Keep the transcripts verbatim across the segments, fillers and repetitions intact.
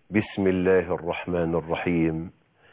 بسم الله الرحمن الرحيم.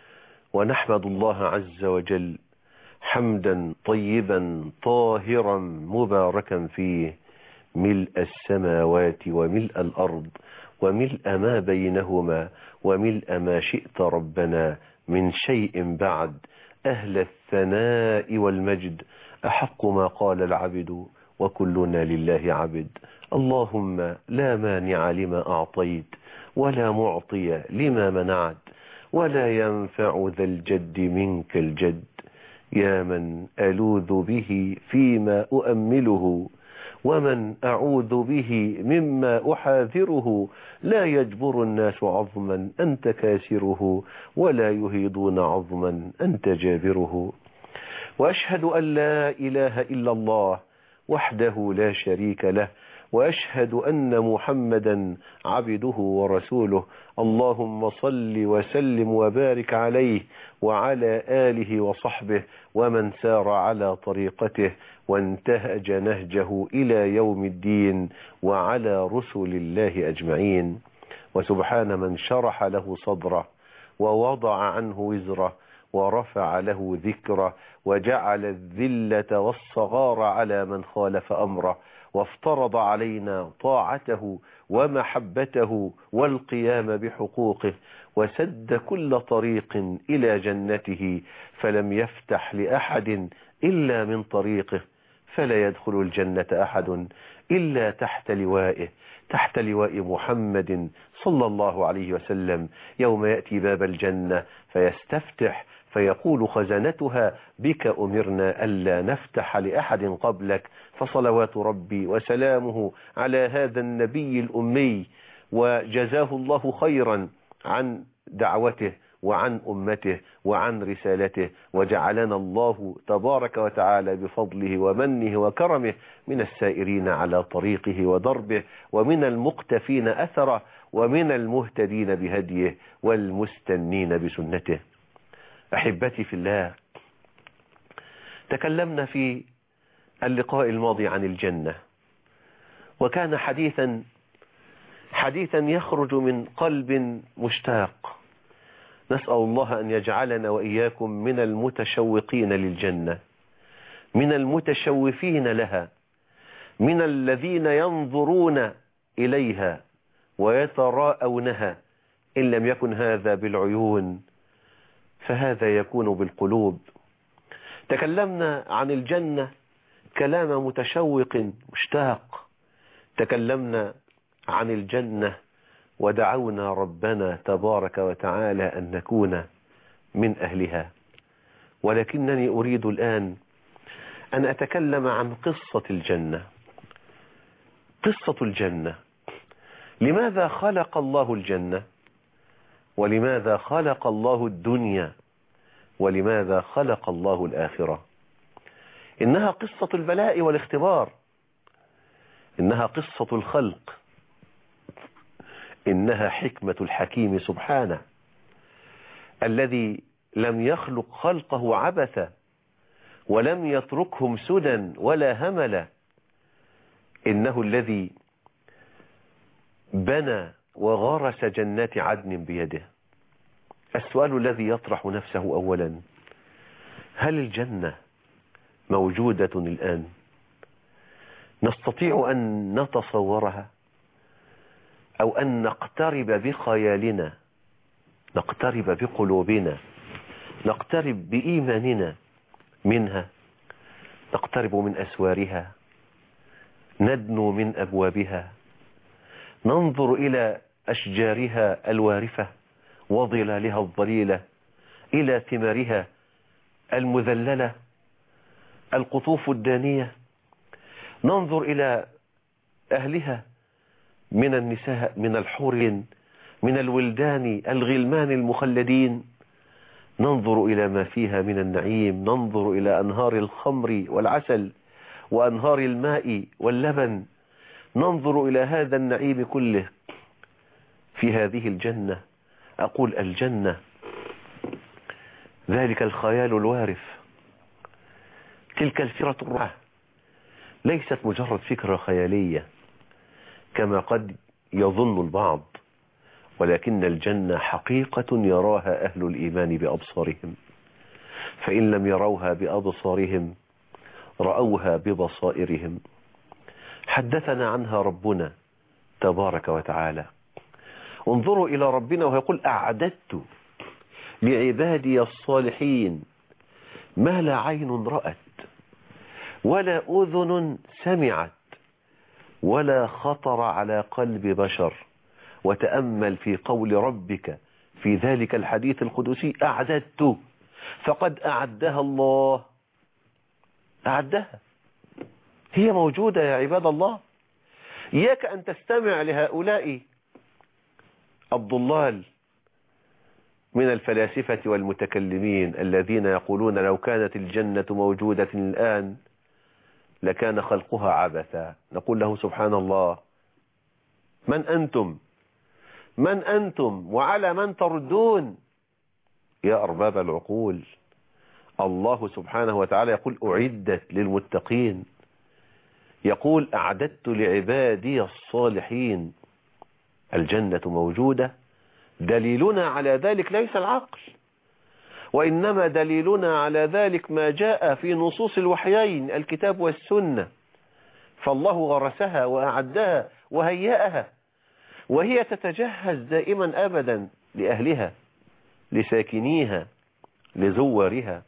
ونحمد الله عز وجل حمدا طيبا طاهرا مباركا فيه، ملء السماوات وملء الأرض وملء ما بينهما وملء ما شئت ربنا من شيء بعد، أهل الثناء والمجد، أحق ما قال العبد وكلنا لله عبد. اللهم لا مانع لما أعطيت ولا معطي لما منعت ولا ينفع ذا الجد منك الجد. يا من ألوذ به فيما أؤمله ومن أعوذ به مما أحاذره، لا يجبر الناس عظما أنت كاسره ولا يهيضون عظما أنت جابره. وأشهد أن لا إله إلا الله وحده لا شريك له، وأشهد أن محمدا عبده ورسوله. اللهم صل وسلم وبارك عليه وعلى آله وصحبه ومن سار على طريقته وانتهج نهجه إلى يوم الدين، وعلى رسل الله أجمعين. وسبحان من شرح له صدره ووضع عنه وزره ورفع له ذكره وجعل الذلة والصغار على من خالف أمره، وافترض علينا طاعته ومحبته والقيام بحقوقه، وسد كل طريق إلى جنته، فلم يفتح لأحد إلا من طريقه، فلا يدخل الجنة أحد إلا تحت لوائه، تحت لواء محمد صلى الله عليه وسلم. يوم يأتي باب الجنة فيستفتح فيقول خزنتها: بك أمرنا ألا نفتح لأحد قبلك، فصلوات ربي وسلامه على هذا النبي الأمي، وجزاه الله خيرا عن دعوته وعن أمته وعن رسالته، وجعلنا الله تبارك وتعالى بفضله ومنه وكرمه من السائرين على طريقه ودربه، ومن المقتفين أثره، ومن المهتدين بهديه والمستنين بسنته. أحبتي في الله، تكلمنا في اللقاء الماضي عن الجنة، وكان حديثا حديثا يخرج من قلب مشتاق. نسأل الله أن يجعلنا وإياكم من المتشوقين للجنة، من المتشوفين لها، من الذين ينظرون إليها ويتراءونها. إن لم يكن هذا بالعيون فهذا يكون بالقلوب. تكلمنا عن الجنة كلام متشوق مشتاق، تكلمنا عن الجنة ودعونا ربنا تبارك وتعالى أن نكون من أهلها. ولكنني أريد الآن أن أتكلم عن قصة الجنة. قصة الجنة، لماذا خلق الله الجنة؟ ولماذا خلق الله الدنيا؟ ولماذا خلق الله الآخرة؟ إنها قصة البلاء والاختبار، إنها قصة الخلق، إنها حكمة الحكيم سبحانه، الذي لم يخلق خلقه عبثا ولم يتركهم سدى ولا هملا. إنه الذي بنى وغرس جنات عدن بيده. السؤال الذي يطرح نفسه أولا: هل الجنة موجودة الآن؟ نستطيع أن نتصورها أو أن نقترب بخيالنا، نقترب بقلوبنا، نقترب بإيماننا منها، نقترب من أسوارها، ندنو من أبوابها، ننظر إلى أشجارها الوارفة وظلالها الظليلة، إلى ثمارها المذللة، القطوف الدانية، ننظر إلى أهلها من النساء، من الحور، من الولدان الغلمان المخلدين، ننظر إلى ما فيها من النعيم، ننظر إلى أنهار الخمر والعسل وأنهار الماء واللبن، ننظر إلى هذا النعيم كله في هذه الجنة. أقول الجنة ذلك الخيال الوارف، تلك الفكرة الرائعة، ليست مجرد فكرة خيالية كما قد يظن البعض، ولكن الجنة حقيقة يراها أهل الإيمان بأبصارهم، فإن لم يروها بأبصارهم رأوها ببصائرهم. حدثنا عنها ربنا تبارك وتعالى. انظروا إلى ربنا ويقول أعددت لعبادي الصالحين ما لا عين رأت ولا أذن سمعت ولا خطر على قلب بشر. وتأمل في قول ربك في ذلك الحديث القدسي أعددت، فقد أعدها الله، أعدها، هي موجودة يا عباد الله. إياك أن تستمع لهؤلاء الضلال من الفلاسفة والمتكلمين الذين يقولون لو كانت الجنة موجودة الآن لكان خلقها عبثا. نقول له سبحان الله، من أنتم من أنتم وعلى من تردون يا أرباب العقول؟ الله سبحانه وتعالى يقول أعدت للمتقين، يقول أعددت لعبادي الصالحين. الجنة موجودة، دليلنا على ذلك ليس العقل، وإنما دليلنا على ذلك ما جاء في نصوص الوحيين الكتاب والسنة. فالله غرسها وأعدها وهيأها، وهي تتجهز دائما أبدا لأهلها، لساكنيها، لزوارها.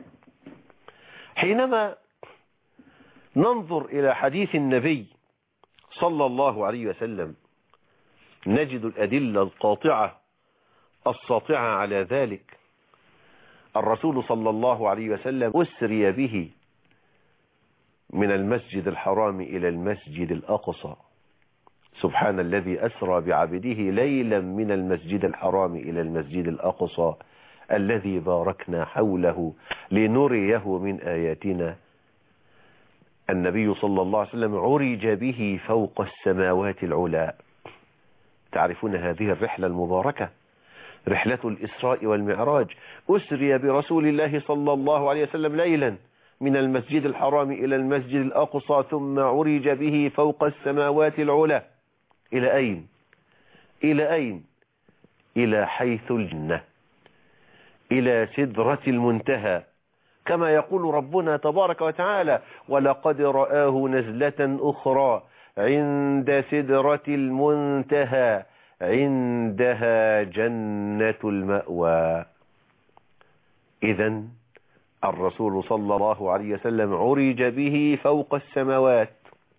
حينما ننظر إلى حديث النبي صلى الله عليه وسلم نجد الأدلة القاطعة الساطعة على ذلك. الرسول صلى الله عليه وسلم أسري به من المسجد الحرام إلى المسجد الأقصى. سبحان الذي أسرى بعبده ليلا من المسجد الحرام إلى المسجد الأقصى الذي باركنا حوله لنريه من آياتنا. النبي صلى الله عليه وسلم عرج به فوق السماوات العلى. تعرفون هذه الرحلة المباركة، رحلة الإسراء والمعراج، أسري برسول الله صلى الله عليه وسلم ليلا من المسجد الحرام إلى المسجد الأقصى، ثم عرج به فوق السماوات العلى. إلى أين؟ إلى أين؟ إلى حيث الجنة، إلى سدرة المنتهى، كما يقول ربنا تبارك وتعالى ولقد رآه نزلة أخرى عند سدرة المنتهى عندها جنة المأوى. إذن الرسول صلى الله عليه وسلم عرج به فوق السماوات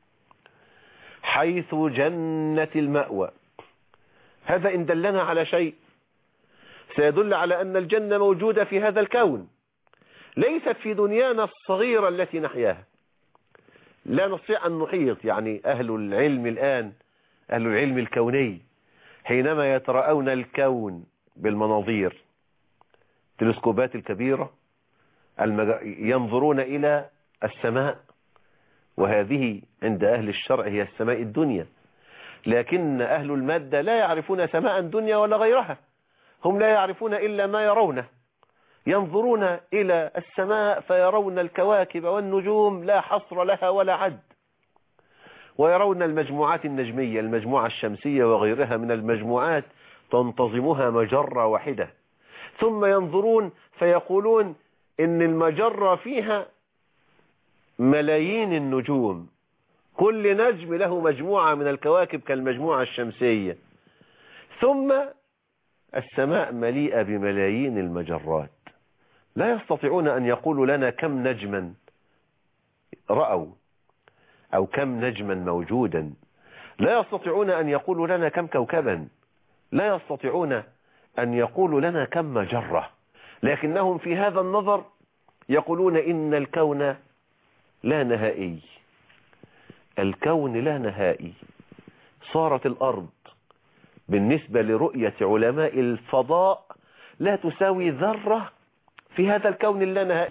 حيث جنة المأوى. هذا إن دلنا على شيء سيدل على أن الجنة موجودة في هذا الكون، ليست في دنيانا الصغيرة التي نحياها. لا نستطيع أن نحيط، يعني أهل العلم الآن، أهل العلم الكوني، حينما يترأون الكون بالمناظير، التلسكوبات الكبيرة، ينظرون إلى السماء، وهذه عند أهل الشرع هي السماء الدنيا. لكن أهل المادة لا يعرفون سماء الدنيا ولا غيرها، هم لا يعرفون إلا ما يرونه. ينظرون إلى السماء فيرون الكواكب والنجوم لا حصر لها ولا عد، ويرون المجموعات النجمية، المجموعة الشمسية وغيرها من المجموعات تنتظمها مجرة واحدة. ثم ينظرون فيقولون إن المجرة فيها ملايين النجوم، كل نجم له مجموعة من الكواكب كالمجموعة الشمسية. ثم السماء مليئة بملايين المجرات. لا يستطيعون أن يقولوا لنا كم نجما رأوا أو كم نجما موجودا. لا يستطيعون أن يقولوا لنا كم كوكبا. لا يستطيعون أن يقولوا لنا كم مجرة. لكنهم في هذا النظر يقولون إن الكون لا نهائي. الكون لا نهائي. صارت الأرض بالنسبة لرؤية علماء الفضاء لا تساوي ذرة في هذا الكون اللا نهائي.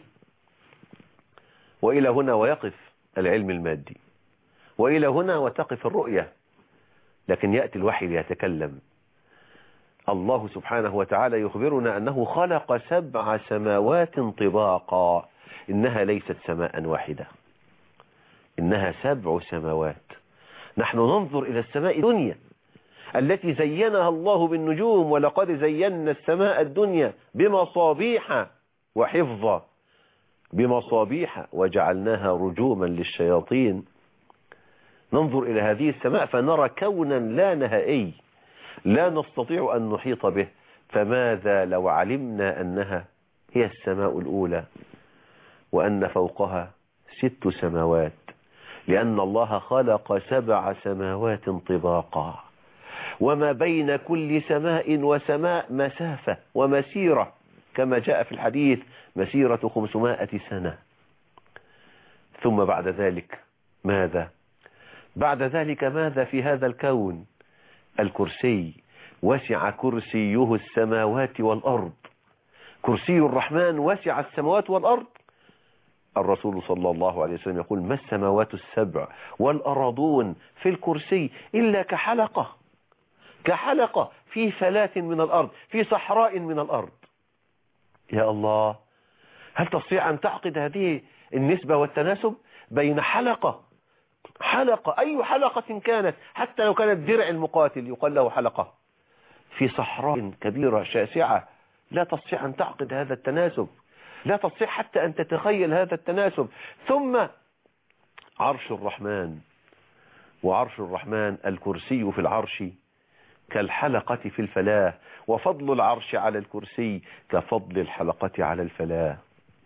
وإلى هنا ويقف العلم المادي، وإلى هنا وتقف الرؤية. لكن يأتي الوحي ليتكلم. الله سبحانه وتعالى يخبرنا أنه خلق سبع سماوات طباقا. إنها ليست سماء واحدة، إنها سبع سماوات. نحن ننظر إلى السماء الدنيا التي زينها الله بالنجوم، ولقد زينا السماء الدنيا بمصابيح وحفظا، بمصابيح وجعلناها رجوما للشياطين. ننظر إلى هذه السماء فنرى كونا لا نهائي لا نستطيع أن نحيط به، فماذا لو علمنا أنها هي السماء الأولى وأن فوقها ست سماوات، لأن الله خلق سبع سماوات طباقا، وما بين كل سماء وسماء مسافة ومسيرة، كما جاء في الحديث مسيرة خمسمائة سنة. ثم بعد ذلك ماذا؟ بعد ذلك ماذا في هذا الكون؟ الكرسي، وسع كرسيه السماوات والأرض. كرسي الرحمن وسع السماوات والأرض. الرسول صلى الله عليه وسلم يقول: ما السماوات السبع والأراضون في الكرسي إلا كحلقة، كحلقة في فلاة من الأرض، في صحراء من الأرض. يا الله، هل تستطيع أن تعقد هذه النسبة والتناسب بين حلقة حلقة أي حلقة كانت، حتى لو كانت درع المقاتل يقال له حلقة، في صحراء كبيرة شاسعة؟ لا تستطيع أن تعقد هذا التناسب، لا تستطيع حتى أن تتخيل هذا التناسب. ثم عرش الرحمن، وعرش الرحمن الكرسي في العرش كالحلقة في الفلاة، وفضل العرش على الكرسي كفضل الحلقة على الفلاة.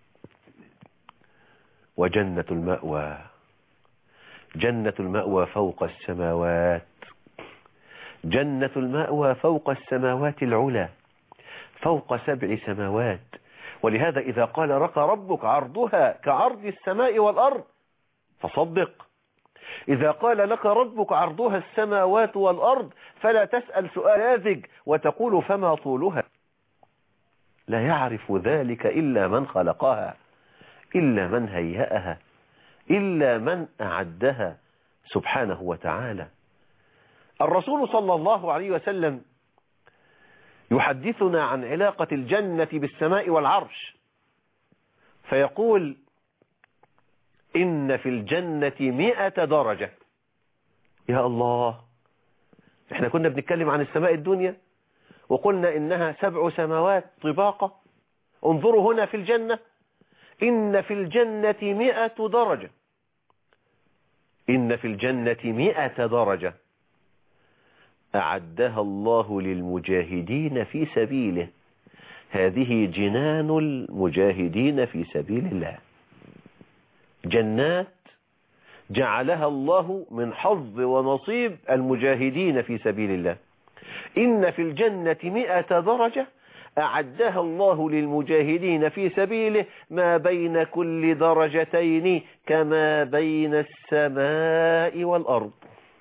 وجنة المأوى، جنة المأوى فوق السماوات، جنة المأوى فوق السماوات العلى، فوق سبع سماوات. ولهذا إذا قال لك ربك عرضها كعرض السماء والأرض فصدق. إذا قال لك ربك عرضها السماوات والأرض فلا تسأل سؤال لاذج وتقول فما طولها. لا يعرف ذلك إلا من خلقها، إلا من هيأها، إلا من أعدها سبحانه وتعالى. الرسول صلى الله عليه وسلم يحدثنا عن علاقة الجنة بالسماء والعرش، فيقول: إن في الجنة مئة درجة. يا الله، احنا كنا بنتكلم عن السماء الدنيا وقلنا إنها سبع سماوات طباقة. انظروا هنا في الجنة، إن في الجنة مئة درجة، إن في الجنة مئة درجة أعدها الله للمجاهدين في سبيله. هذه جنان المجاهدين في سبيل الله، جنات جعلها الله من حظ ونصيب المجاهدين في سبيل الله. إن في الجنة مئة درجة أعدها الله للمجاهدين في سبيله، ما بين كل درجتين كما بين السماء والأرض.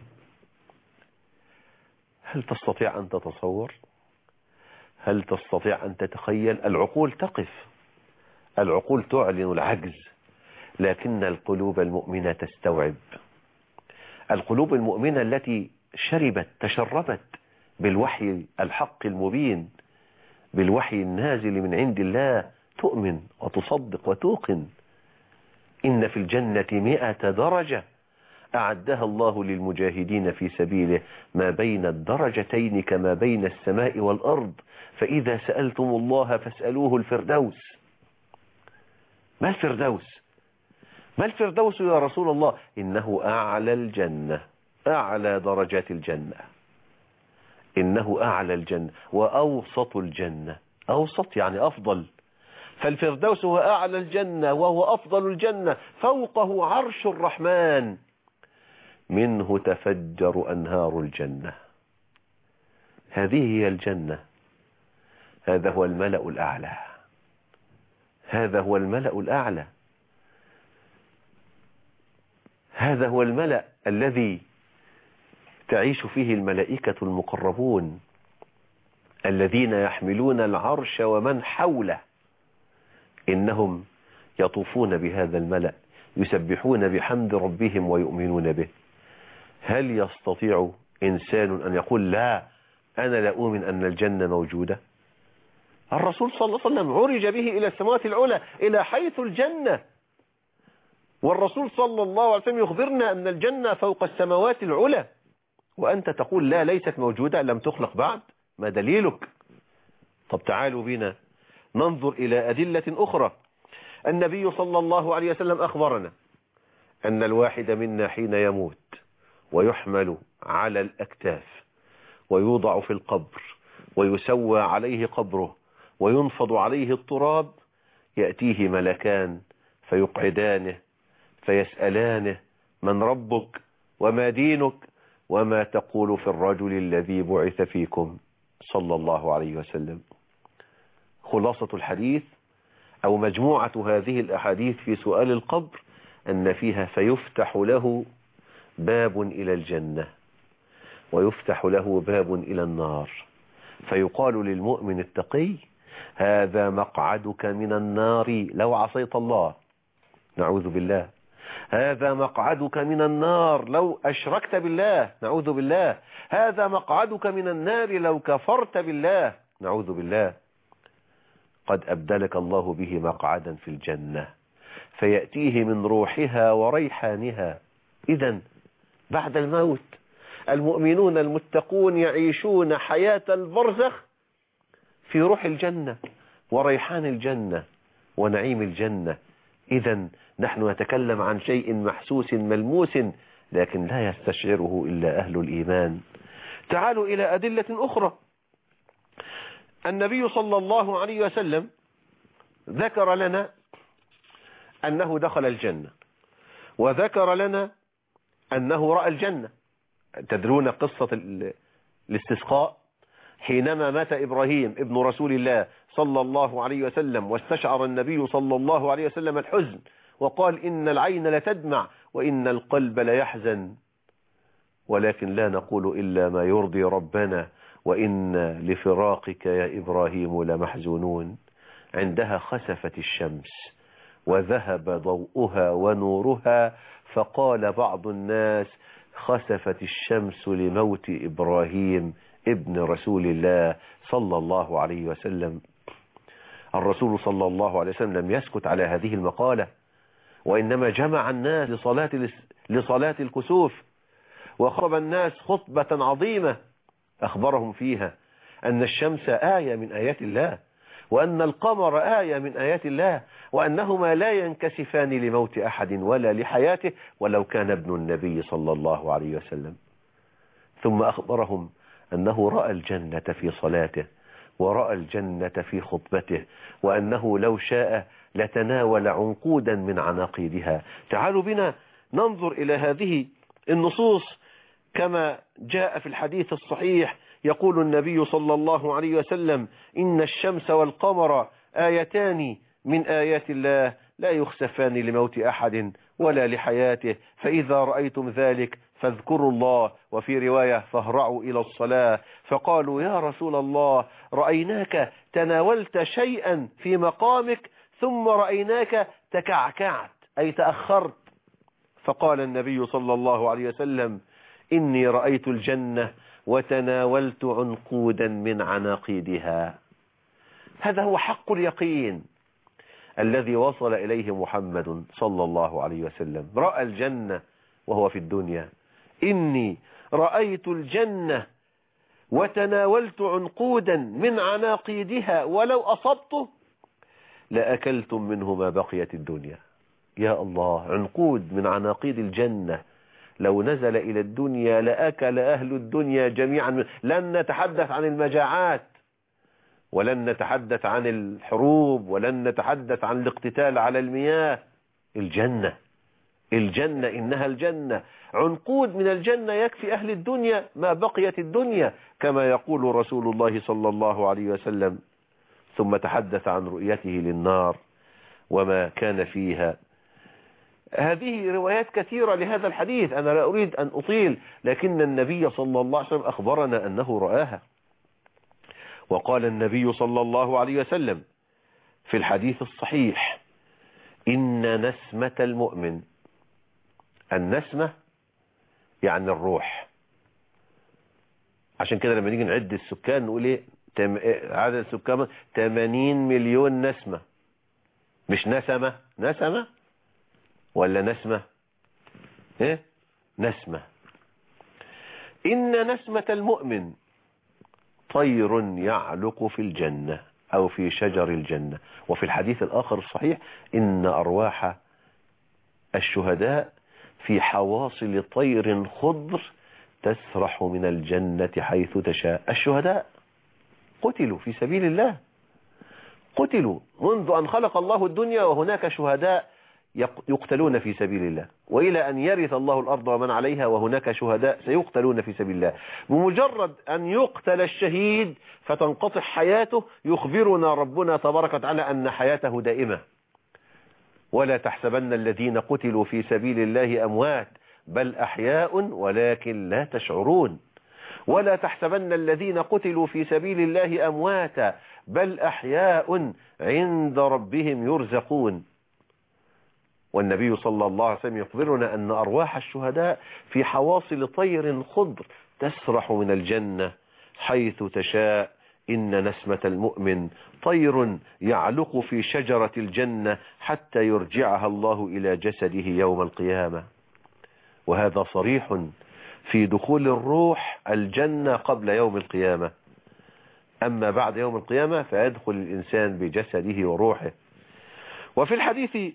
هل تستطيع أن تتصور؟ هل تستطيع أن تتخيل؟ العقول تقف، العقول تعلن العجز، لكن القلوب المؤمنة تستوعب. القلوب المؤمنة التي شربت تشربت بالوحي الحق المبين، بالوحي النازل من عند الله، تؤمن وتصدق وتوقن. إن في الجنة مئة درجة أعدها الله للمجاهدين في سبيله، ما بين الدرجتين كما بين السماء والأرض. فإذا سألتم الله فاسألوه الفردوس. ما الفردوس؟ ما الفردوس يا رسول الله؟ إنه أعلى الجنة، أعلى درجات الجنة، إنه أعلى الجنة وأوسط الجنة. أوسط يعني أفضل، فالفردوس هو أعلى الجنة وهو أفضل الجنة، فوقه عرش الرحمن، منه تفجر أنهار الجنة. هذه هي الجنة، هذا هو الملأ الأعلى، هذا هو الملأ الأعلى، هذا هو الملأ الذي تعيش فيه الملائكة المقربون الذين يحملون العرش ومن حوله. إنهم يطوفون بهذا الملأ يسبحون بحمد ربهم ويؤمنون به. هل يستطيع إنسان أن يقول لا أنا لا أؤمن أن الجنة موجودة؟ الرسول صلى الله عليه وسلم عرج به إلى السماوات العلى، إلى حيث الجنة، والرسول صلى الله عليه وسلم يخبرنا أن الجنة فوق السماوات العلى، وأنت تقول لا ليست موجودة، لم تخلق بعد؟ ما دليلك؟ طب تعالوا بنا ننظر إلى أدلة أخرى. النبي صلى الله عليه وسلم أخبرنا أن الواحد منا حين يموت ويحمل على الأكتاف ويوضع في القبر ويسوى عليه قبره وينفض عليه التراب، يأتيه ملكان فيقعدانه فيسألانه: من ربك وما دينك وما تقول في الرجل الذي بعث فيكم صلى الله عليه وسلم. خلاصة الحديث أو مجموعة هذه الأحاديث في سؤال القبر أن فيها فيفتح له باب إلى الجنة ويفتح له باب إلى النار، فيقال للمؤمن التقي: هذا مقعدك من النار لو عصيت الله، نعوذ بالله. هذا مقعدك من النار لو أشركت بالله، نعوذ بالله. هذا مقعدك من النار لو كفرت بالله، نعوذ بالله. قد أبدلك الله به مقعدا في الجنة، فيأتيه من روحها وريحانها. إذن بعد الموت المؤمنون المتقون يعيشون حياة البرزخ في روح الجنة وريحان الجنة ونعيم الجنة. إذن نحن نتكلم عن شيء محسوس ملموس لكن لا يستشعره إلا أهل الإيمان. تعالوا إلى أدلة أخرى. النبي صلى الله عليه وسلم ذكر لنا أنه دخل الجنة، وذكر لنا أنه رأى الجنة. تدرون قصة الاستسقاء حينما مات إبراهيم ابن رسول الله صلى الله عليه وسلم، واستشعر النبي صلى الله عليه وسلم الحزن وقال: إن العين لتدمع وإن القلب ليحزن، ولكن لا نقول إلا ما يرضي ربنا، وإن لفراقك يا إبراهيم لمحزونون. عندها خسفت الشمس وذهب ضوءها ونورها، فقال بعض الناس: خسفت الشمس لموت إبراهيم ابن رسول الله صلى الله عليه وسلم. الرسول صلى الله عليه وسلم لم يسكت على هذه المقالة، وإنما جمع الناس لصلاة لصلاة الكسوف، وخطب الناس خطبة عظيمة أخبرهم فيها أن الشمس آية من آيات الله، وأن القمر آية من آيات الله، وأنهما لا ينكسفان لموت أحد ولا لحياته ولو كان ابن النبي صلى الله عليه وسلم. ثم أخبرهم أنه رأى الجنة في صلاته ورأى الجنة في خطبته، وأنه لو شاء لتناول عنقودا من عناقيدها. تعالوا بنا ننظر إلى هذه النصوص كما جاء في الحديث الصحيح. يقول النبي صلى الله عليه وسلم: إن الشمس والقمر آيتان من آيات الله لا يخسفان لموت أحد ولا لحياته، فإذا رأيتم ذلك فاذكروا الله، وفي رواية فاهرعوا إلى الصلاة. فقالوا: يا رسول الله، رأيناك تناولت شيئا في مقامك ثم رأيناك تكعكعت أي تأخرت. فقال النبي صلى الله عليه وسلم: إني رأيت الجنة وتناولت عنقودا من عناقيدها. هذا هو حق اليقين الذي وصل إليه محمد صلى الله عليه وسلم. رأى الجنة وهو في الدنيا. إني رأيت الجنة وتناولت عنقودا من عناقيدها ولو أصبته لأكلتم منه ما بقيت الدنيا. يا الله، عنقود من عناقيد الجنة لو نزل إلى الدنيا لأكل أهل الدنيا جميعا. لن نتحدث عن المجاعات، ولن نتحدث عن الحروب، ولن نتحدث عن الاقتتال على المياه. الجنة الجنة إنها الجنة. عنقود من الجنة يكفي أهل الدنيا ما بقيت الدنيا، كما يقول رسول الله صلى الله عليه وسلم. ثم تحدث عن رؤيته للنار وما كان فيها. هذه روايات كثيرة لهذا الحديث، أنا لا أريد أن أطيل، لكن النبي صلى الله عليه وسلم أخبرنا أنه رآها. وقال النبي صلى الله عليه وسلم في الحديث الصحيح: إن نسمة المؤمن، النسمة يعني الروح. عشان كده لما نيجي نعد السكان نقول ايه؟ تم... عدد السكان ثمانين مليون نسمة، مش نسمة. نسمة ولا نسمة؟ ايه؟ نسمة. إن نسمة المؤمن طير يعلق في الجنة أو في شجر الجنة. وفي الحديث الآخر الصحيح إن أرواح الشهداء في حواصل طير خضر تسرح من الجنة حيث تشاء. الشهداء قتلوا في سبيل الله، قتلوا منذ أن خلق الله الدنيا وهناك شهداء يقتلون في سبيل الله، وإلى أن يرث الله الأرض ومن عليها وهناك شهداء سيقتلون في سبيل الله. بمجرد أن يقتل الشهيد فتنقطع حياته يخبرنا ربنا تبارك وتعالى أن حياته دائمة. ولا تحسبن الذين قتلوا في سبيل الله أموات بل أحياء ولكن لا تشعرون. ولا تحسبن الذين قتلوا في سبيل الله أمواتا بل أحياء عند ربهم يرزقون. والنبي صلى الله عليه وسلم يخبرنا أن أرواح الشهداء في حواصل طير خضر تسرح من الجنة حيث تشاء. إن نسمة المؤمن طير يعلق في شجرة الجنة حتى يرجعها الله إلى جسده يوم القيامة. وهذا صريح في دخول الروح الجنة قبل يوم القيامة. أما بعد يوم القيامة فيدخل الإنسان بجسده وروحه. وفي الحديث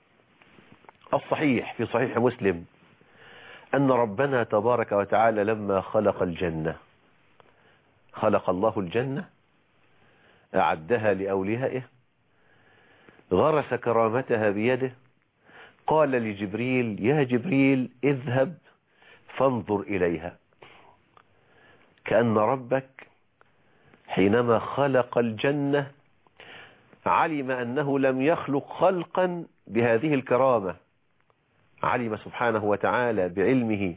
الصحيح في صحيح مسلم أن ربنا تبارك وتعالى لما خلق الجنة، خلق الله الجنة أعدها لأوليائه، غرس كرامتها بيده، قال لجبريل يا جبريل اذهب فانظر إليها. كأن ربك حينما خلق الجنة علم أنه لم يخلق خلقا بهذه الكرامة، علم سبحانه وتعالى بعلمه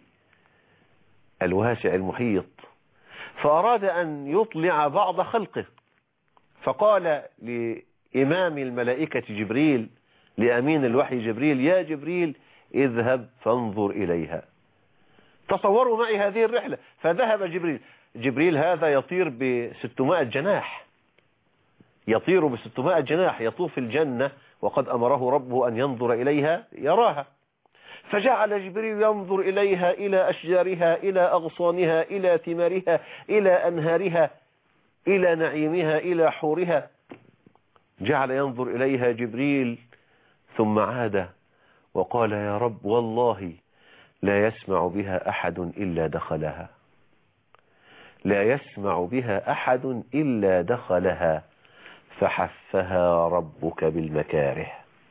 الواسع المحيط، فأراد أن يطلع بعض خلقه، فقال لإمام الملائكة جبريل، لأمين الوحي جبريل يا جبريل اذهب فانظر إليها. تصوروا معي هذه الرحلة. فذهب جبريل جبريل هذا يطير بستمائة جناح، يطير بستمائة جناح، يطوف الجنة وقد أمره ربه أن ينظر إليها يراها. فجعل جبريل ينظر إليها، إلى أشجارها، إلى أغصانها، إلى ثمارها، إلى أنهارها، إلى نعيمها، إلى حورها. جعل ينظر إليها جبريل ثم عاد وقال يا رب والله لا يسمع بها أحد إلا دخلها، لا يسمع بها أحد إلا دخلها. فحفها ربك بالمكاره،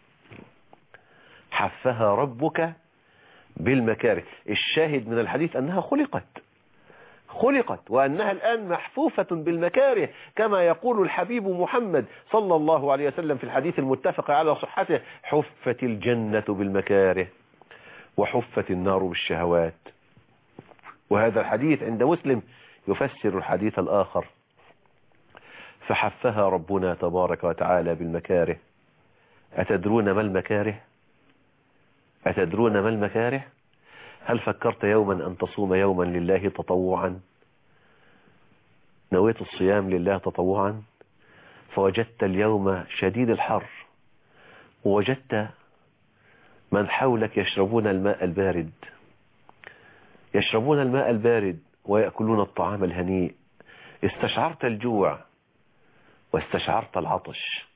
حفها ربك بالمكاره. الشاهد من الحديث أنها خلقت خلقت وأنها الآن محفوفة بالمكاره، كما يقول الحبيب محمد صلى الله عليه وسلم في الحديث المتفق على صحته حفت الجنة بالمكاره وحفت النار بالشهوات. وهذا الحديث عند مسلم يفسر الحديث الآخر. فحفها ربنا تبارك وتعالى بالمكاره. أتدرون ما المكاره؟ أتدرون ما المكاره؟ هل فكرت يوما أن تصوم يوما لله تطوعا؟ نويت الصيام لله تطوعا فوجدت اليوم شديد الحر، ووجدت من حولك يشربون الماء البارد، يشربون الماء البارد ويأكلون الطعام الهنيء. استشعرت الجوع واستشعرت العطش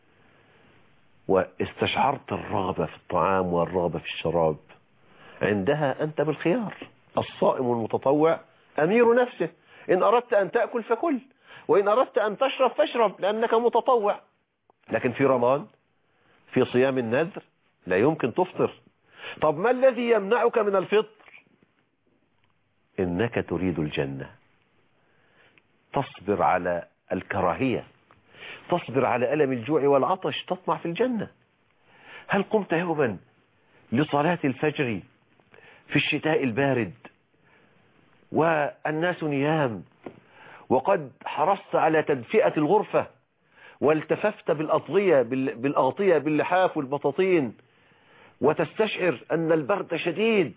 واستشعرت الرغبة في الطعام والرغبة في الشراب. عندها أنت بالخيار. الصائم المتطوع أمير نفسه، إن أردت أن تأكل فكل، وإن أردت أن تشرب فاشرب لأنك متطوع. لكن في رمضان في صيام النذر لا يمكن تفطر. طب ما الذي يمنعك من الفطر؟ إنك تريد الجنة، تصبر على الكراهية، تصبر على ألم الجوع والعطش، تطمع في الجنة. هل قمت يوما لصلاة الفجر في الشتاء البارد والناس نيام، وقد حرصت على تدفئة الغرفة والتففت بالأطغية بالأغطية باللحاف والبطاطين وتستشعر أن البرد شديد،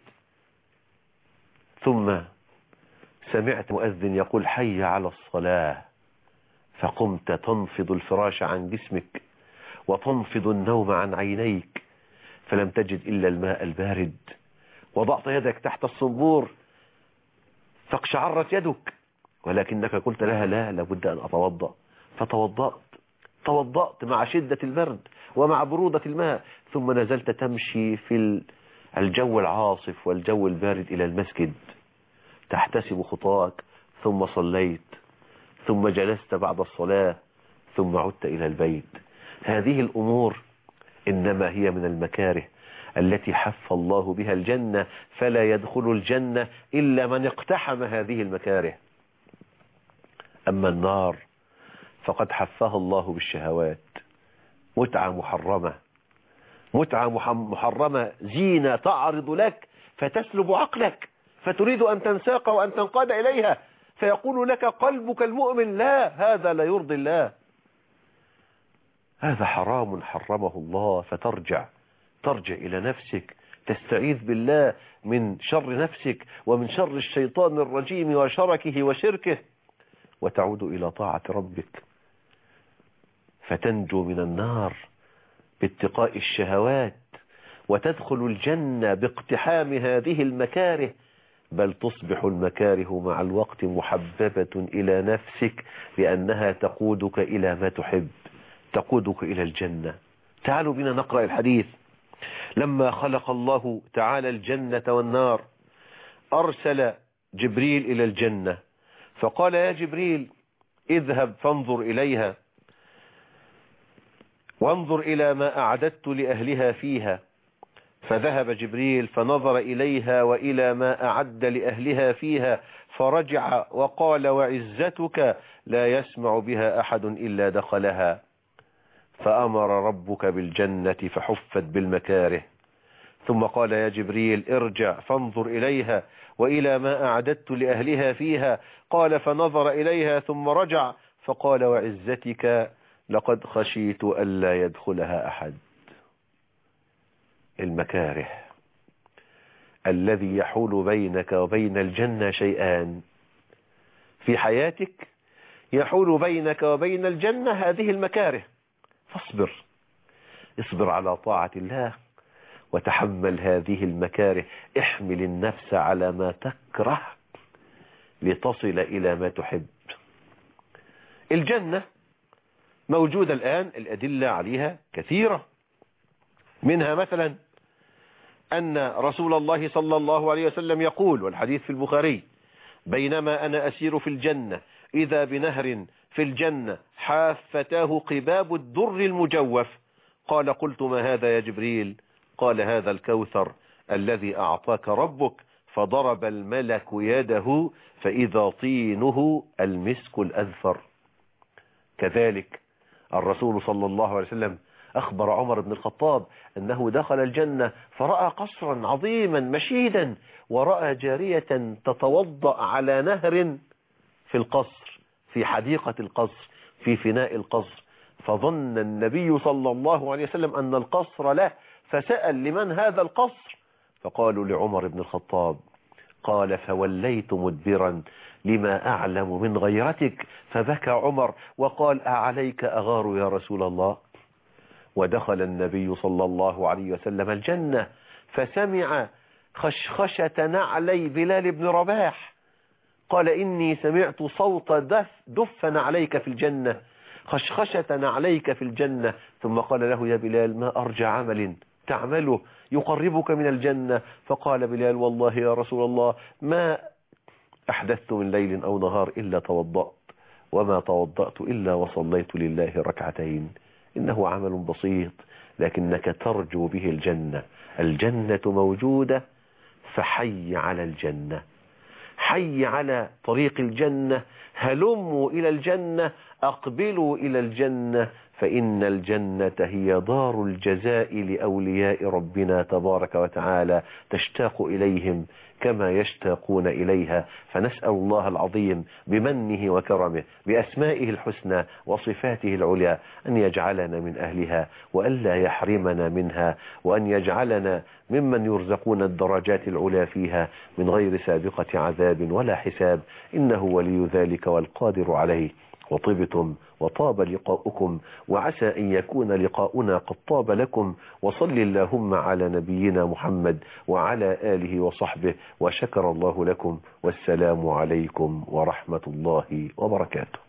ثم سمعت مؤذن يقول حي على الصلاة، فقمت تنفض الفراش عن جسمك وتنفض النوم عن عينيك، فلم تجد إلا الماء البارد، وضعت يدك تحت الصنبور فاقشعرت يدك، ولكنك قلت لها لا، لابد أن أتوضأ، فتوضأت توضأت مع شدة البرد ومع برودة الماء، ثم نزلت تمشي في الجو العاصف والجو البارد إلى المسجد تحتسب خطاك، ثم صليت، ثم جلست بعد الصلاة، ثم عدت إلى البيت. هذه الأمور إنما هي من المكاره التي حف الله بها الجنة، فلا يدخل الجنة إلا من اقتحم هذه المكاره. أما النار فقد حفها الله بالشهوات، متعة محرمة، متعة محرمة، زينة تعرض لك فتسلب عقلك، فتريد أن تنساق وأن تنقاد إليها، فيقول لك قلبك المؤمن لا، هذا لا يرضي الله، هذا حرام حرمه الله. فترجع ترجع إلى نفسك، تستعيذ بالله من شر نفسك ومن شر الشيطان الرجيم وشركه وشركه، وتعود إلى طاعة ربك، فتنجو من النار باتقاء الشهوات، وتدخل الجنة باقتحام هذه المكاره، بل تصبح المكاره مع الوقت محببة إلى نفسك، لأنها تقودك إلى ما تحب، تقودك إلى الجنة. تعالوا بنا نقرأ الحديث. لما خلق الله تعالى الجنة والنار أرسل جبريل إلى الجنة فقال يا جبريل اذهب فانظر إليها، وانظر إلى ما أعددت لأهلها فيها. فذهب جبريل فنظر إليها وإلى ما أعد لأهلها فيها، فرجع وقال وعزتك لا يسمع بها أحد إلا دخلها. فأمر ربك بالجنة فحفت بالمكاره، ثم قال يا جبريل ارجع فانظر إليها وإلى ما أعددت لأهلها فيها. قال فنظر إليها ثم رجع فقال وعزتك لقد خشيت ألا يدخلها أحد. المكاره الذي يحول بينك وبين الجنة شيئان في حياتك، يحول بينك وبين الجنة هذه المكاره، فاصبر، اصبر على طاعة الله وتحمل هذه المكاره، احمل النفس على ما تكره لتصل إلى ما تحب. الجنة موجودة الآن، الأدلة عليها كثيرة، منها مثلا أن رسول الله صلى الله عليه وسلم يقول، والحديث في البخاري: بينما أنا أسير في الجنة إذا بنهر في الجنة حافتاه قباب الدر المجوف. قال قلت ما هذا يا جبريل؟ قال هذا الكوثر الذي أعطاك ربك. فضرب الملك يده فإذا طينه المسك الأذفر. كذلك الرسول صلى الله عليه وسلم أخبر عمر بن الخطاب أنه دخل الجنة فرأى قصرا عظيما مشيدا، ورأى جارية تتوضأ على نهر في القصر، في حديقة القصر، في فناء القصر. فظن النبي صلى الله عليه وسلم أن القصر له، فسأل لمن هذا القصر؟ فقالوا لعمر بن الخطاب. قال فوليت مدبرا لما أعلم من غيرتك. فبكى عمر وقال أعليك أغار يا رسول الله؟ ودخل النبي صلى الله عليه وسلم الجنة فسمع خشخشة نعلي بلال بن رباح. قال إني سمعت صوت دف دف نعليك في الجنة، خشخشة نعليك في الجنة. ثم قال له يا بلال ما أرجى عمل تعمله يقربك من الجنة؟ فقال بلال والله يا رسول الله ما أحدثت من ليل أو نهار إلا توضأت، وما توضأت إلا وصليت لله ركعتين. إنه عمل بسيط لكنك ترجو به الجنة. الجنة موجودة، فحي على الجنة، حي على طريق الجنة، هلموا إلى الجنة، أقبلوا إلى الجنة، فإن الجنة هي دار الجزاء لأولياء ربنا تبارك وتعالى، تشتاق إليهم كما يشتاقون إليها. فنسأل الله العظيم بمنه وكرمه بأسمائه الحسنى وصفاته العليا أن يجعلنا من أهلها، وألا يحرمنا منها، وأن يجعلنا ممن يرزقون الدرجات العلى فيها من غير سابقة عذاب ولا حساب، إنه ولي ذلك والقادر عليه. وطبتم وطاب لقاؤكم، وعسى أن يكون لقاؤنا قد طاب لكم. وصل اللهم على نبينا محمد وعلى آله وصحبه، وشكر الله لكم، والسلام عليكم ورحمة الله وبركاته.